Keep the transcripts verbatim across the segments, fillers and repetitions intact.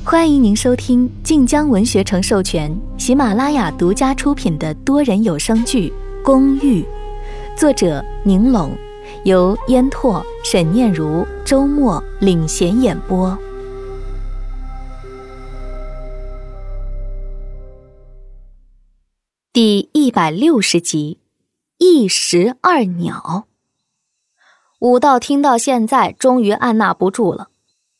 欢迎您收听晋江文学城授权、喜马拉雅独家出品的多人有声剧《公寓》，作者宁拢，由烟拓、沈念如、周末领衔演播。第一百六十集，一石二鸟。武道听到现在，终于按捺不住了。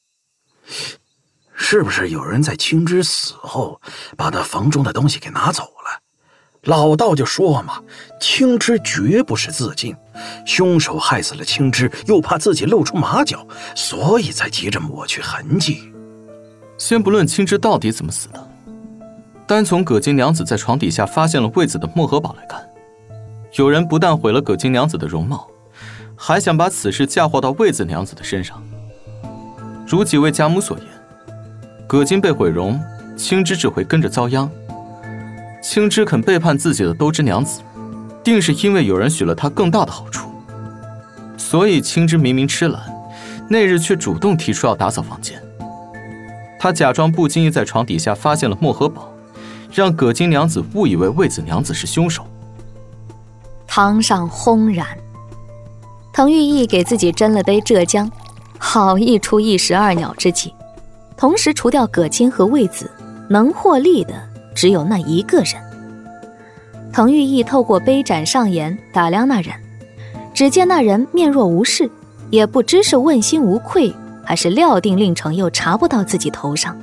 是不是有人在青枝死后把他房中的东西给拿走了？老道就说嘛，青枝绝不是自尽，凶手害死了青枝，又怕自己露出马脚，所以才急着抹去痕迹。 先不论青枝到底怎么死的，单从葛金娘子在床底下发现了魏子的墨荷宝来看，有人不但毁了葛金娘子的容貌，还想把此事嫁祸到魏子娘子的身上。如几位家母所言，葛金被毁容，青枝只会跟着遭殃。青枝肯背叛自己的都知娘子，定是因为有人许了她更大的好处。所以青枝明明痴懒，那日却主动提出要打扫房间。她假装不经意在床底下发现了墨荷宝，让葛金娘子误以为魏子娘子是凶手。 堂上轰然，滕玉义给自己斟了杯浙江，好一出一石二鸟之计。同时除掉葛金和魏子，能获利的只有那一个人。滕玉义透过杯盏上沿打量那人，只见那人面若无事，也不知是问心无愧，还是料定令程又查不到自己头上。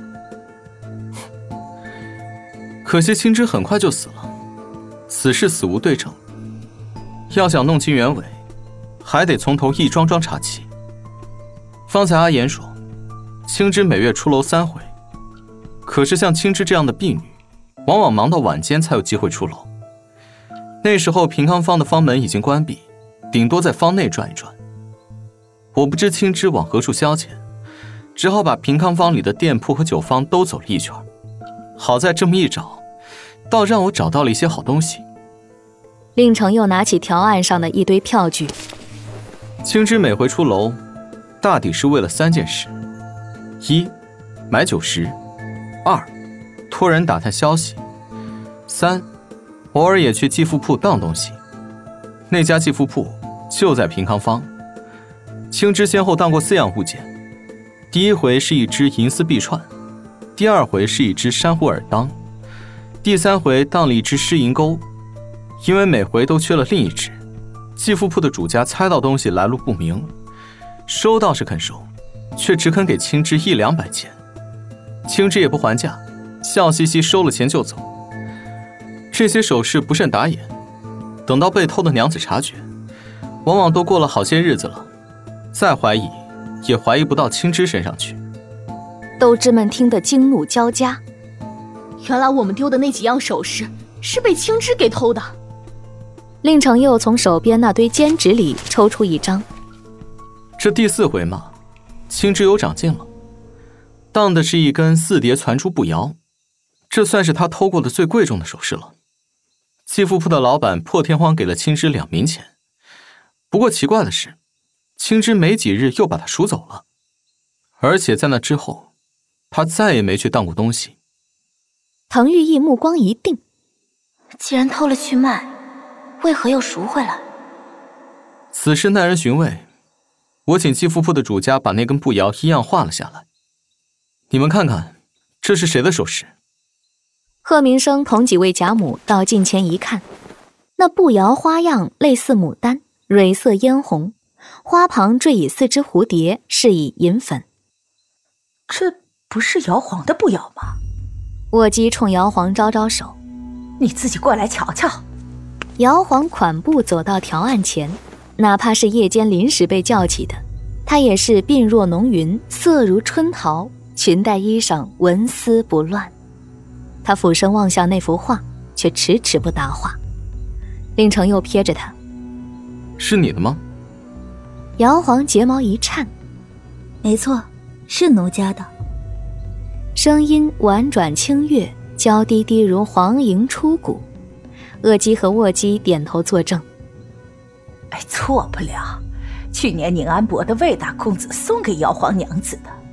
可惜青枝很快就死了，此事死无对证。要想弄清原委，还得从头一桩桩查起。方才阿言说青枝每月出楼三回，可是像青枝这样的婢女，往往忙到晚间才有机会出楼。那时候平康坊的坊门已经关闭，顶多在坊内转一转。我不知青枝往何处消遣，只好把平康坊里的店铺和酒坊都走了一圈。好在这么一找，倒让我找到了一些好东西。 令程又拿起条案上的一堆票据。 青枝每回出楼，大抵是为了三件事：一、买酒食；二、托人打探消息；三、偶尔也去寄付铺当东西。那家寄付铺就在平康坊。青枝先后当过四样物件，第一回是一只银丝臂串，第二回是一只珊瑚耳当，第三回当了一只狮银钩。因为每回都缺了另一只，寄付铺的主家猜到东西来路不明，收倒是肯收，却只肯给青枝一两百钱。青枝也不还价，笑嘻嘻收了钱就走。这些手势不甚打眼，等到被偷的娘子察觉，往往都过了好些日子了，再怀疑也怀疑不到青枝身上去。 都知们听得惊怒交加。 原来我们丢的那几样首饰是被青枝给偷的。 令程又从手边那堆笺纸里抽出一张。 这第四回嘛，青枝有长进了，当的是一根四叠攒珠步摇，这算是他偷过的最贵重的首饰了。寄付铺的老板破天荒给了青枝两冥钱，不过奇怪的是，青枝没几日又把他赎走了，而且在那之后，他再也没去当过东西。 滕玉义目光一定， 既然偷了去卖，为何又赎回来？ 此事耐人寻味，我请寄付铺的主家把那根步摇一样画了下来。你们看看，这是谁的首饰？ 贺明生同几位贾母到近前一看，那步摇花样类似牡丹，蕊色嫣红，花旁缀以四只蝴蝶，是以银粉。 这不是姚皇的步摇吗？ 卧姬冲姚皇招招手， 你自己过来瞧瞧。 姚皇款步走到条案前，哪怕是夜间临时被叫起的，他也是鬓若浓云，色如春桃，裙带衣裳纹丝不乱。他俯身望向那幅画，却迟迟不答话。令程又瞥着他， 是你的吗？ 姚皇睫毛一颤， 没错，是奴家的。 声音婉转清越，娇滴滴如黄莺出谷。鄂姬和卧姬点头作证。 哎，错不了，去年宁安伯的魏大公子送给姚皇娘子的，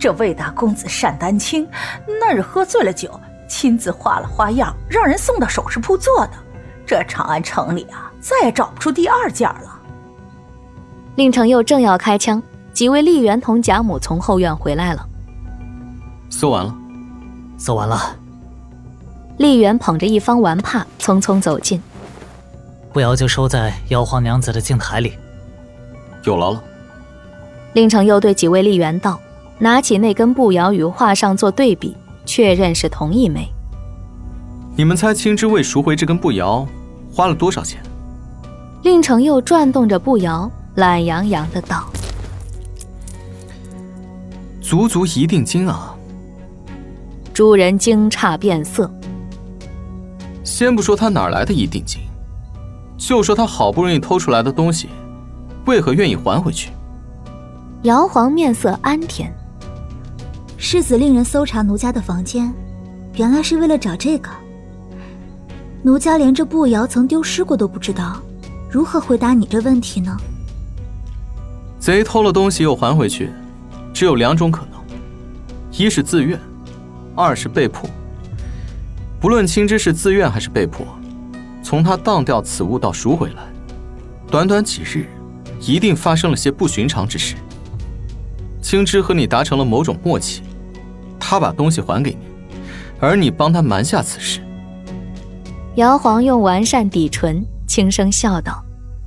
这魏大公子单丹青那日喝醉了酒，亲自画了花样，让人送到首饰铺做的。这长安城里啊，再也找不出第二件了。 令程佑正要开枪，几位丽媛同贾母从后院回来了。 搜完了， 搜完了。 丽媛捧着一方玩帕，匆匆走近。 步摇就收在妖皇娘子的镜台里。 有劳了。 令程佑对几位丽媛道，拿起那根步摇与画上做对比，确认是同一枚。 你们猜青之为赎回这根步摇花了多少钱？ 令程佑转动着步摇，懒洋洋的道： 足足一锭金啊！ 诸人惊诧变色。 先不说他哪儿来的一锭金，就说他好不容易偷出来的东西，为何愿意还回去？ 姚皇面色安恬。 世子令人搜查奴家的房间，原来是为了找这个。奴家连这步摇曾丢失过都不知道，如何回答你这问题呢？ 贼偷了东西又还回去，只有两种可能：一是自愿，二是被迫。不论青之是自愿还是被迫，从他当掉此物到赎回来，短短几日，一定发生了些不寻常之事。青之和你达成了某种默契，他把东西还给你，而你帮他瞒下此事。 姚皇用完扇抵唇，轻声笑道：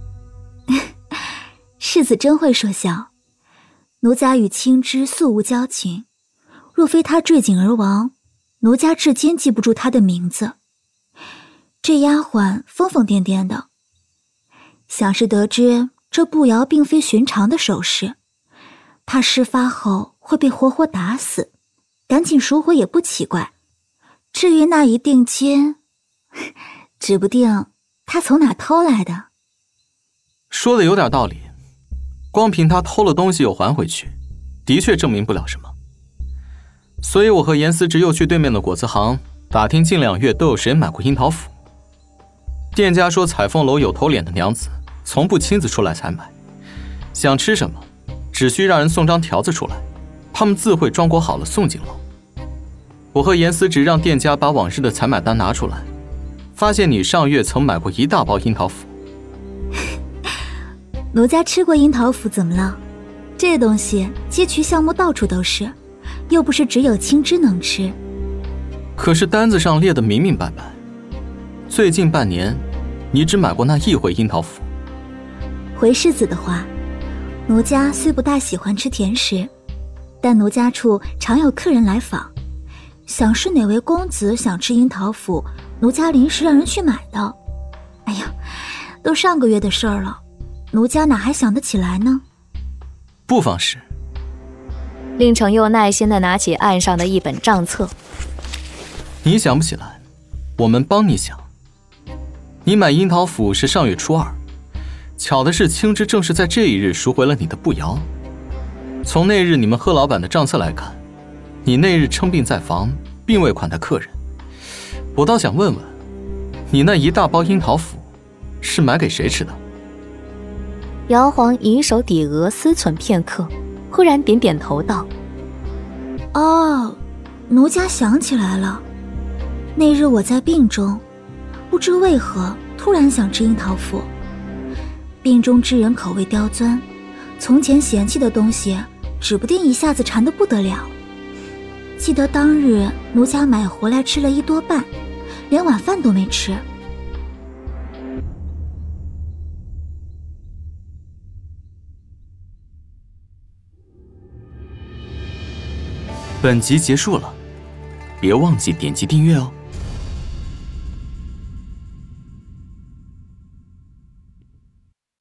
世子真会说笑。奴家与青之素无交情，若非他坠井而亡，奴家至今记不住他的名字。这丫鬟疯疯癫癫的，想是得知这步摇并非寻常的首饰，怕事发后会被活活打死，赶紧赎回也不奇怪。至于那一锭金，指不定他从哪偷来的。 说的有点道理，光凭他偷了东西又还回去，的确证明不了什么。所以我和严思直又去对面的果子行打听近两月都有谁买过樱桃脯。店家说彩凤楼有头脸的娘子从不亲自出来采买，想吃什么只需让人送张条子出来，他们自会装裹好了送进楼。我和严思直让店家把往日的采买单拿出来，发现你上月曾买过一大包樱桃脯。 奴家吃过樱桃脯怎么了？这东西街渠巷陌到处都是，又不是只有青之能吃。 可是单子上列得明明白白，最近半年你只买过那一回樱桃脯。 回世子的话，奴家虽不大喜欢吃甜食，但奴家处常有客人来访，想是哪位公子想吃樱桃脯，奴家临时让人去买的。哎呀，都上个月的事儿了，奴家哪还想得起来呢？ 不妨事。 令程佑耐心地拿起案上的一本账册。 你想不起来，我们帮你想。你买樱桃脯是上月初二，巧的是青之正是在这一日赎回了你的步摇。从那日你们贺老板的账册来看，你那日称病在房，并未款待客人。我倒想问问，你那一大包樱桃脯是买给谁吃的？ 姚皇以手抵额思忖片刻，忽然点点头道： 哦，奴家想起来了，那日我在病中，不知为何突然想吃樱桃脯。病中之人口味刁钻，从前嫌弃的东西指不定一下子馋得不得了。记得当日奴家买回来吃了一多半，连晚饭都没吃。 本集结束了，别忘记点击订阅哦。